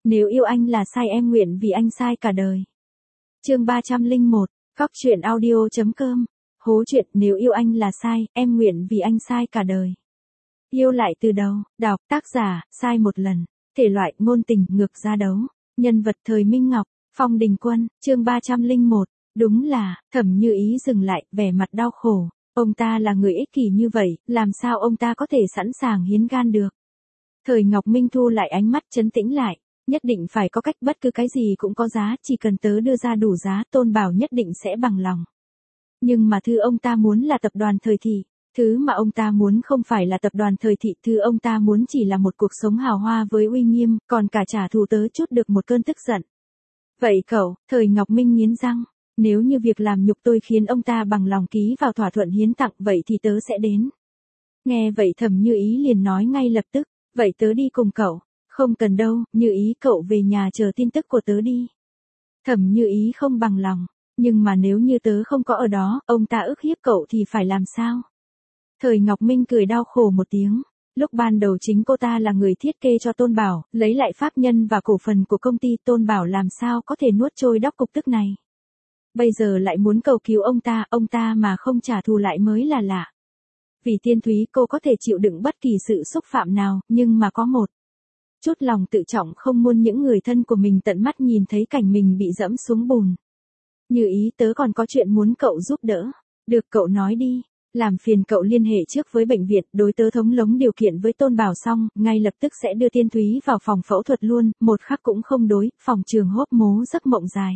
Nếu yêu anh là sai em nguyện vì anh sai cả đời. Chương 301, Góc truyện audio.com. Hố truyện nếu yêu anh là sai, em nguyện vì anh sai cả đời. Yêu lại từ đầu, đọc, tác giả, sai một lần. Thể loại, ngôn tình, ngược ra đấu. Nhân vật thời Minh Ngọc, Phong Đình Quân, chương 301. Đúng là, Thẩm Như Ý dừng lại, vẻ mặt đau khổ. Ông ta là người ích kỷ như vậy, làm sao ông ta có thể sẵn sàng hiến gan được. Thời Ngọc Minh thu lại ánh mắt trấn tĩnh lại. Nhất định phải có cách, bất cứ cái gì cũng có giá, chỉ cần tớ đưa ra đủ giá, Tôn Bảo nhất định sẽ bằng lòng. Nhưng mà thứ ông ta muốn là tập đoàn Thời Thị. Thứ mà ông ta muốn không phải là tập đoàn Thời Thị, thứ ông ta muốn chỉ là một cuộc sống hào hoa với uy nghiêm, còn cả trả thù tớ chút được một cơn tức giận. Vậy cậu, Thời Ngọc Minh nghiến răng, nếu như việc làm nhục tôi khiến ông ta bằng lòng ký vào thỏa thuận hiến tặng, vậy thì tớ sẽ đến. Nghe vậy Thẩm Như Ý liền nói ngay lập tức, vậy tớ đi cùng cậu. Không cần đâu, Như Ý cậu về nhà chờ tin tức của tớ đi. Thẩm Như Ý không bằng lòng, nhưng mà nếu như tớ không có ở đó, ông ta ức hiếp cậu thì phải làm sao? Thời Ngọc Minh cười đau khổ một tiếng, lúc ban đầu chính cô ta là người thiết kế cho Tôn Bảo, lấy lại pháp nhân và cổ phần của công ty, Tôn Bảo làm sao có thể nuốt trôi đóc cục tức này. Bây giờ lại muốn cầu cứu ông ta mà không trả thù lại mới là lạ. Vì Tiên Thúy cô có thể chịu đựng bất kỳ sự xúc phạm nào, nhưng mà có một chút lòng tự trọng không muốn những người thân của mình tận mắt nhìn thấy cảnh mình bị dẫm xuống bùn. Như Ý tớ còn có chuyện muốn cậu giúp đỡ. Được cậu nói đi, làm phiền cậu liên hệ trước với bệnh viện, đối tớ thống lống điều kiện với Tôn Bảo xong, ngay lập tức sẽ đưa Tiên Thúy vào phòng phẫu thuật luôn, một khắc cũng không đối, phòng trường hốp mố giấc mộng dài.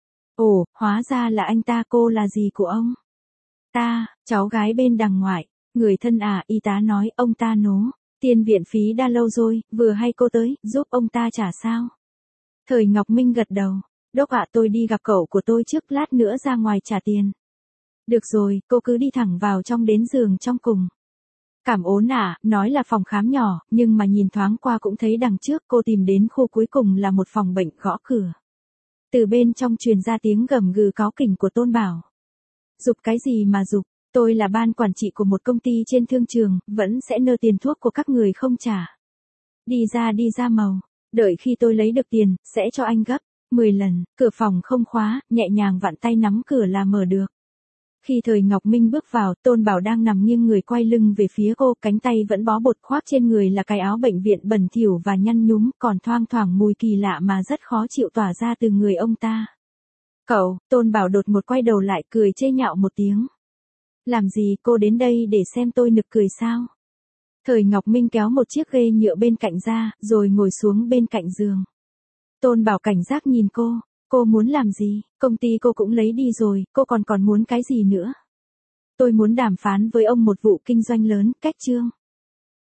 Ồ, hóa ra là anh ta, cô là gì của ông? Ta, cháu gái bên đằng ngoại, người thân à, y tá nói, ông ta nố. Tiền viện phí đã lâu rồi, vừa hay cô tới, giúp ông ta trả sao? Thời Ngọc Minh gật đầu, đốc ạ tôi đi gặp cậu của tôi trước, lát nữa ra ngoài trả tiền. Được rồi, cô cứ đi thẳng vào trong đến giường trong cùng. Cảm ơn ạ, nói là phòng khám nhỏ, nhưng mà nhìn thoáng qua cũng thấy đằng trước cô tìm đến khu cuối cùng là một phòng bệnh, gõ cửa. Từ bên trong truyền ra tiếng gầm gừ cáu kỉnh của Tôn Bảo. Giục cái gì mà giục? Tôi là ban quản trị của một công ty trên thương trường, vẫn sẽ nợ tiền thuốc của các người không trả. Đi ra màu, đợi khi tôi lấy được tiền, sẽ cho anh gấp 10 lần, cửa phòng không khóa, nhẹ nhàng vặn tay nắm cửa là mở được. Khi Thời Ngọc Minh bước vào, Tôn Bảo đang nằm nghiêng người quay lưng về phía cô, cánh tay vẫn bó bột, khoác trên người là cái áo bệnh viện bẩn thỉu và nhăn nhúm, còn thoang thoảng mùi kỳ lạ mà rất khó chịu tỏa ra từ người ông ta. Cậu, Tôn Bảo đột một quay đầu lại cười chê nhạo một tiếng. Làm gì, cô đến đây để xem tôi nực cười sao? Thời Ngọc Minh kéo một chiếc ghê nhựa bên cạnh ra, rồi ngồi xuống bên cạnh giường. Tôn Bảo cảnh giác nhìn cô muốn làm gì, công ty cô cũng lấy đi rồi, cô còn muốn cái gì nữa? Tôi muốn đàm phán với ông một vụ kinh doanh lớn, cách trương.